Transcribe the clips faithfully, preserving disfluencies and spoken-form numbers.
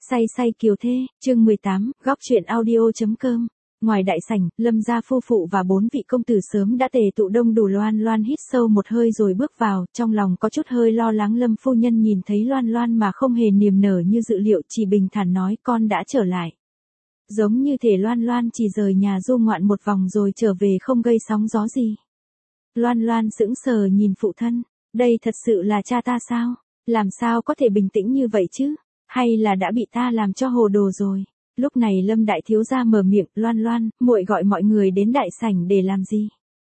Say say kiều thê, chương mười tám, góc truyện audio.com. Ngoài đại sảnh, Lâm gia phu phụ và bốn vị công tử sớm đã tề tụ đông đủ. Loan Loan hít sâu một hơi rồi bước vào, trong lòng có chút hơi lo lắng. Lâm phu nhân nhìn thấy Loan Loan mà không hề niềm nở như dự liệu, chỉ bình thản nói con đã trở lại. Giống như thể Loan Loan chỉ rời nhà du ngoạn một vòng rồi trở về không gây sóng gió gì. Loan Loan sững sờ nhìn phụ thân, đây thật sự là cha ta sao? Làm sao có thể bình tĩnh như vậy chứ? Hay là đã bị ta làm cho hồ đồ rồi? Lúc này Lâm đại thiếu gia mở miệng, Loan Loan, muội gọi mọi người đến đại sảnh để làm gì?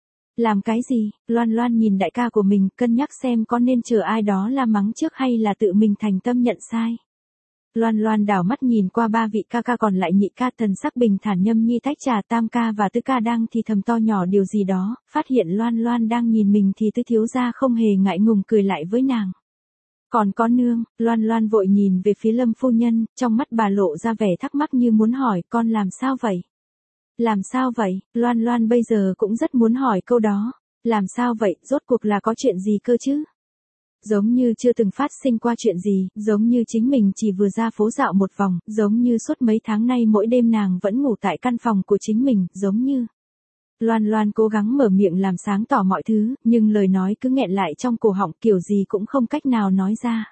Làm cái gì? Loan Loan nhìn đại ca của mình, cân nhắc xem có nên chờ ai đó la mắng trước hay là tự mình thành tâm nhận sai. Loan Loan đảo mắt nhìn qua ba vị ca ca còn lại. Nhị ca thần sắc bình thản nhâm nhi tách trà, tam ca và tứ ca đang thì thầm to nhỏ điều gì đó, phát hiện Loan Loan đang nhìn mình thì tứ thiếu gia không hề ngại ngùng cười lại với nàng. Còn có nương, Loan Loan vội nhìn về phía Lâm phu nhân, trong mắt bà lộ ra vẻ thắc mắc như muốn hỏi con làm sao vậy? Làm sao vậy? Loan Loan bây giờ cũng rất muốn hỏi câu đó. Làm sao vậy, rốt cuộc là có chuyện gì cơ chứ? Giống như chưa từng phát sinh qua chuyện gì, giống như chính mình chỉ vừa ra phố dạo một vòng, giống như suốt mấy tháng nay mỗi đêm nàng vẫn ngủ tại căn phòng của chính mình, giống như... Loan Loan cố gắng mở miệng làm sáng tỏ mọi thứ, nhưng lời nói cứ nghẹn lại trong cổ họng, kiểu gì cũng không cách nào nói ra.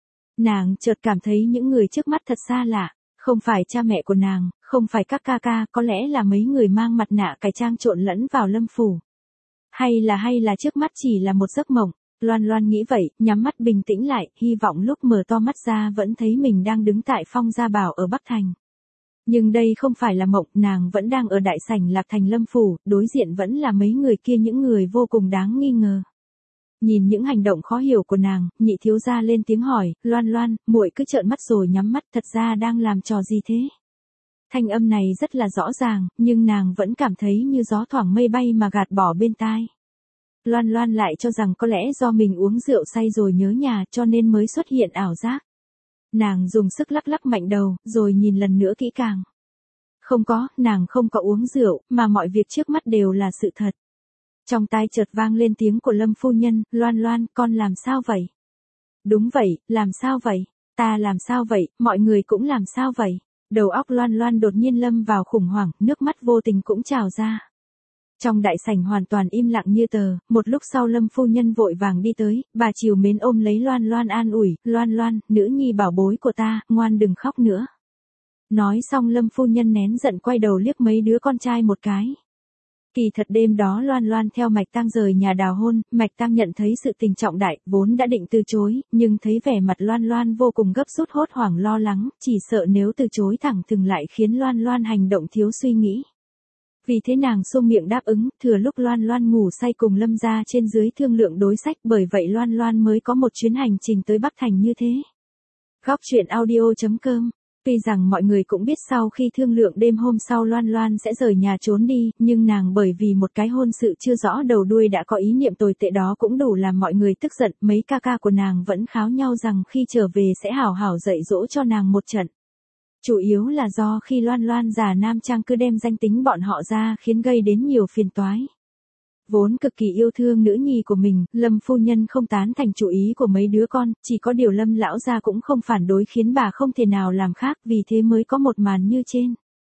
Nàng chợt cảm thấy những người trước mắt thật xa lạ, không phải cha mẹ của nàng, không phải các ca ca, có lẽ là mấy người mang mặt nạ cải trang trộn lẫn vào Lâm phủ. Hay là hay là trước mắt chỉ là một giấc mộng. Loan Loan nghĩ vậy, nhắm mắt bình tĩnh lại, hy vọng lúc mở to mắt ra vẫn thấy mình đang đứng tại Phong Gia Bảo ở Bắc Thành. Nhưng đây không phải là mộng, nàng vẫn đang ở đại sảnh Lạc Thành Lâm phủ, đối diện vẫn là mấy người kia, những người vô cùng đáng nghi ngờ. Nhìn những hành động khó hiểu của nàng, nhị thiếu gia lên tiếng hỏi, Loan Loan, muội cứ trợn mắt rồi nhắm mắt, thật ra đang làm trò gì thế? Thanh âm này rất là rõ ràng, nhưng nàng vẫn cảm thấy như gió thoảng mây bay mà gạt bỏ bên tai. Loan Loan lại cho rằng có lẽ do mình uống rượu say rồi nhớ nhà cho nên mới xuất hiện ảo giác. Nàng dùng sức lắc lắc mạnh đầu, rồi nhìn lần nữa kỹ càng. Không có, nàng không có uống rượu, mà mọi việc trước mắt đều là sự thật. Trong tai chợt vang lên tiếng của Lâm phu nhân, Loan Loan, con làm sao vậy? Đúng vậy, làm sao vậy? Ta làm sao vậy, mọi người cũng làm sao vậy? Đầu óc Loan Loan đột nhiên lâm vào khủng hoảng, nước mắt vô tình cũng trào ra. Trong đại sảnh hoàn toàn im lặng như tờ, một lúc sau Lâm phu nhân vội vàng đi tới, bà trìu mến ôm lấy Loan Loan an ủi, Loan Loan, nữ nhi bảo bối của ta, ngoan đừng khóc nữa. Nói xong Lâm phu nhân nén giận quay đầu liếc mấy đứa con trai một cái. Kỳ thật đêm đó Loan Loan theo Mạch Tăng rời nhà đào hôn, Mạch Tăng nhận thấy sự tình trọng đại, vốn đã định từ chối, nhưng thấy vẻ mặt Loan Loan vô cùng gấp rút hốt hoảng lo lắng, chỉ sợ nếu từ chối thẳng thừng lại khiến Loan Loan hành động thiếu suy nghĩ. Vì thế nàng xôm miệng đáp ứng, thừa lúc Loan Loan ngủ say cùng Lâm gia trên dưới thương lượng đối sách, bởi vậy Loan Loan mới có một chuyến hành trình tới Bắc Thành như thế. Góc truyện audio.com. Tuy rằng mọi người cũng biết sau khi thương lượng đêm hôm sau Loan Loan sẽ rời nhà trốn đi, nhưng nàng bởi vì một cái hôn sự chưa rõ đầu đuôi đã có ý niệm tồi tệ đó cũng đủ làm mọi người tức giận. Mấy ca ca của nàng vẫn kháo nhau rằng khi trở về sẽ hảo hảo dạy dỗ cho nàng một trận. Chủ yếu là do khi Loan Loan già nam trang cứ đem danh tính bọn họ ra khiến gây đến nhiều phiền toái. Vốn cực kỳ yêu thương nữ nhi của mình, Lâm phu nhân không tán thành chủ ý của mấy đứa con, chỉ có điều Lâm lão gia cũng không phản đối khiến bà không thể nào làm khác, vì thế mới có một màn như trên.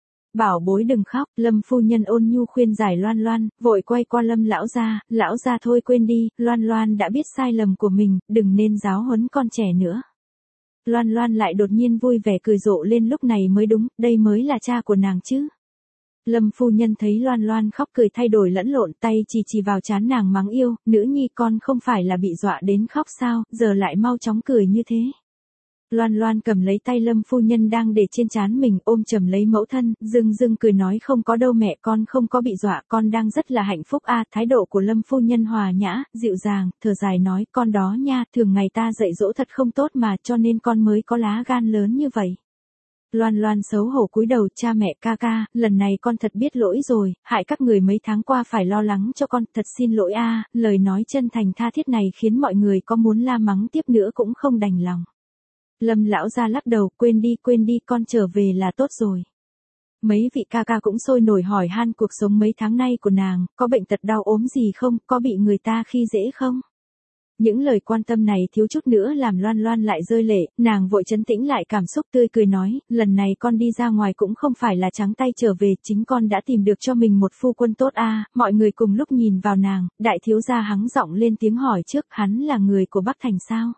Bảo bối đừng khóc, Lâm phu nhân ôn nhu khuyên giải Loan Loan, vội quay qua Lâm lão gia, lão gia thôi quên đi, Loan Loan đã biết sai lầm của mình, đừng nên giáo huấn con trẻ nữa. Loan Loan lại đột nhiên vui vẻ cười rộ lên, lúc này mới đúng, đây mới là cha của nàng chứ. Lâm phu nhân thấy Loan Loan khóc cười thay đổi lẫn lộn, tay chỉ chỉ vào trán nàng mắng yêu, nữ nhi con không phải là bị dọa đến khóc sao, giờ lại mau chóng cười như thế. Loan Loan cầm lấy tay Lâm phu nhân đang để trên trán mình, ôm chầm lấy mẫu thân, dưng dưng cười nói không có đâu mẹ, con không có bị dọa, con đang rất là hạnh phúc a. Thái độ của Lâm phu nhân hòa nhã, dịu dàng, thở dài nói, con đó nha, thường ngày ta dạy dỗ thật không tốt mà, cho nên con mới có lá gan lớn như vậy. Loan Loan xấu hổ cúi đầu, cha mẹ ca ca, lần này con thật biết lỗi rồi, hại các người mấy tháng qua phải lo lắng cho con, thật xin lỗi a. Lời nói chân thành tha thiết này khiến mọi người có muốn la mắng tiếp nữa cũng không đành lòng. Lâm lão gia lắc đầu, quên đi quên đi, con trở về là tốt rồi. Mấy vị ca ca cũng sôi nổi hỏi han cuộc sống mấy tháng nay của nàng, có bệnh tật đau ốm gì không, có bị người ta khi dễ không? Những lời quan tâm này thiếu chút nữa làm Loan Loan lại rơi lệ, nàng vội trấn tĩnh lại cảm xúc tươi cười nói, lần này con đi ra ngoài cũng không phải là trắng tay trở về, chính con đã tìm được cho mình một phu quân tốt a. Mọi người cùng lúc nhìn vào nàng, đại thiếu gia hắng giọng lên tiếng hỏi trước, hắn là người của Bắc Thành sao?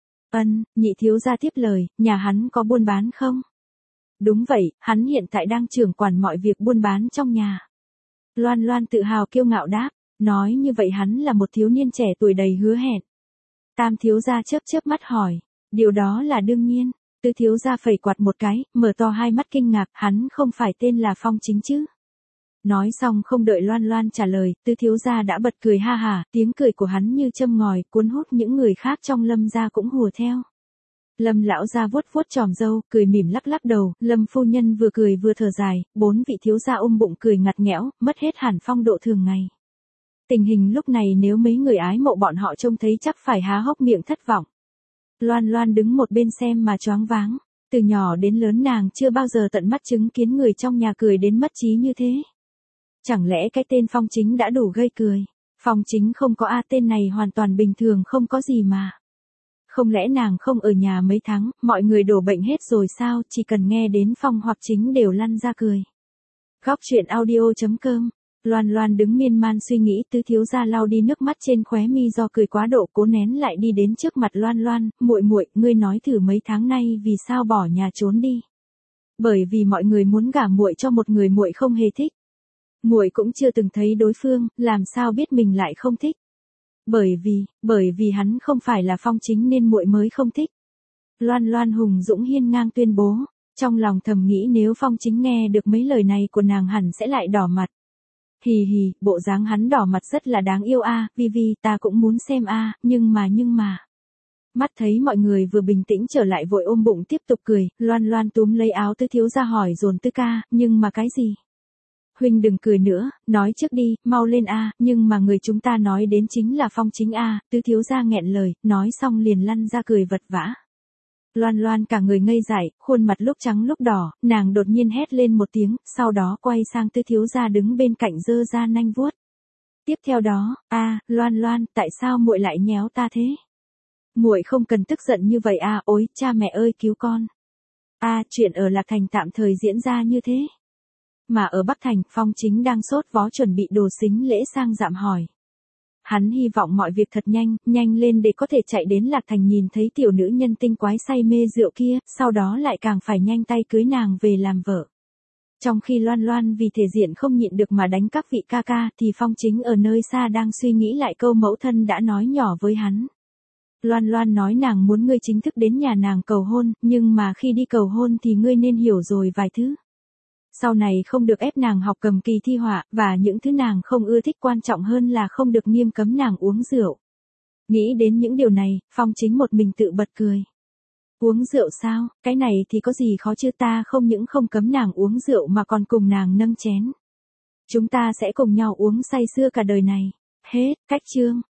Ân, nhị thiếu gia tiếp lời, nhà hắn có buôn bán không? Đúng vậy, hắn hiện tại đang trưởng quản mọi việc buôn bán trong nhà. Loan Loan tự hào kiêu ngạo đáp, nói như vậy hắn là một thiếu niên trẻ tuổi đầy hứa hẹn. Tam thiếu gia chớp chớp mắt hỏi, điều đó là đương nhiên. Tứ thiếu gia phẩy quạt một cái, mở to hai mắt kinh ngạc, hắn không phải tên là Phong Chính chứ? Nói xong không đợi Loan Loan trả lời, tứ thiếu gia đã bật cười ha hả, tiếng cười của hắn như châm ngòi, cuốn hút những người khác trong Lâm gia cũng hùa theo. Lâm lão gia vuốt vuốt tròm râu, cười mỉm lắc lắc đầu, Lâm phu nhân vừa cười vừa thở dài, bốn vị thiếu gia ôm bụng cười ngặt nghẽo, mất hết hẳn phong độ thường ngày. Tình hình lúc này nếu mấy người ái mộ bọn họ trông thấy chắc phải há hốc miệng thất vọng. Loan Loan đứng một bên xem mà choáng váng, từ nhỏ đến lớn nàng chưa bao giờ tận mắt chứng kiến người trong nhà cười đến mất trí như thế. Chẳng lẽ cái tên Phong Chính đã đủ gây cười? Phong Chính không có a, tên này hoàn toàn bình thường không có gì mà. Không lẽ nàng không ở nhà mấy tháng, mọi người đổ bệnh hết rồi sao, chỉ cần nghe đến Phong hoặc Chính đều lăn ra cười. Góc truyện audio chấm com. Loan Loan đứng miên man suy nghĩ, tứ thiếu gia lau đi nước mắt trên khóe mi do cười quá độ, cố nén lại đi đến trước mặt Loan Loan, muội muội, ngươi nói thử mấy tháng nay vì sao bỏ nhà trốn đi? Bởi vì mọi người muốn gả muội cho một người muội không hề thích. Muội cũng chưa từng thấy đối phương, làm sao biết mình lại không thích? Bởi vì, bởi vì hắn không phải là Phong Chính nên muội mới không thích. Loan Loan hùng dũng hiên ngang tuyên bố, trong lòng thầm nghĩ nếu Phong Chính nghe được mấy lời này của nàng hẳn sẽ lại đỏ mặt. Hì hì, bộ dáng hắn đỏ mặt rất là đáng yêu a, Vi Vi, ta cũng muốn xem a, nhưng mà nhưng mà. Mắt thấy mọi người vừa bình tĩnh trở lại vội ôm bụng tiếp tục cười, Loan Loan túm lấy áo tứ thiếu gia hỏi dồn tứ ca, nhưng mà cái gì? Huynh đừng cười nữa, nói trước đi, mau lên a, nhưng mà người chúng ta nói đến chính là Phong Chính a, tứ thiếu gia nghẹn lời, nói xong liền lăn ra cười vật vã. Loan Loan cả người ngây dại, khuôn mặt lúc trắng lúc đỏ, nàng đột nhiên hét lên một tiếng, sau đó quay sang tứ thiếu gia đứng bên cạnh giơ ra nanh vuốt. Tiếp theo đó, a, Loan Loan, tại sao muội lại nhéo ta thế? Muội không cần tức giận như vậy a, ôi, cha mẹ ơi cứu con. A, chuyện ở Lạc Thành tạm thời diễn ra như thế. Mà ở Bắc Thành, Phong Chính đang sốt vó chuẩn bị đồ sính lễ sang dạm hỏi. Hắn hy vọng mọi việc thật nhanh, nhanh lên để có thể chạy đến Lạc Thành nhìn thấy tiểu nữ nhân tinh quái say mê rượu kia, sau đó lại càng phải nhanh tay cưới nàng về làm vợ. Trong khi Loan Loan vì thể diện không nhịn được mà đánh các vị ca ca, thì Phong Chính ở nơi xa đang suy nghĩ lại câu mẫu thân đã nói nhỏ với hắn. Loan Loan nói nàng muốn ngươi chính thức đến nhà nàng cầu hôn, nhưng mà khi đi cầu hôn thì ngươi nên hiểu rồi vài thứ. Sau này không được ép nàng học cầm kỳ thi họa, và những thứ nàng không ưa thích, quan trọng hơn là không được nghiêm cấm nàng uống rượu. Nghĩ đến những điều này, Phong Chính một mình tự bật cười. Uống rượu sao, cái này thì có gì khó chứ, ta không những không cấm nàng uống rượu mà còn cùng nàng nâng chén. Chúng ta sẽ cùng nhau uống say sưa cả đời này. Hết, cách chương.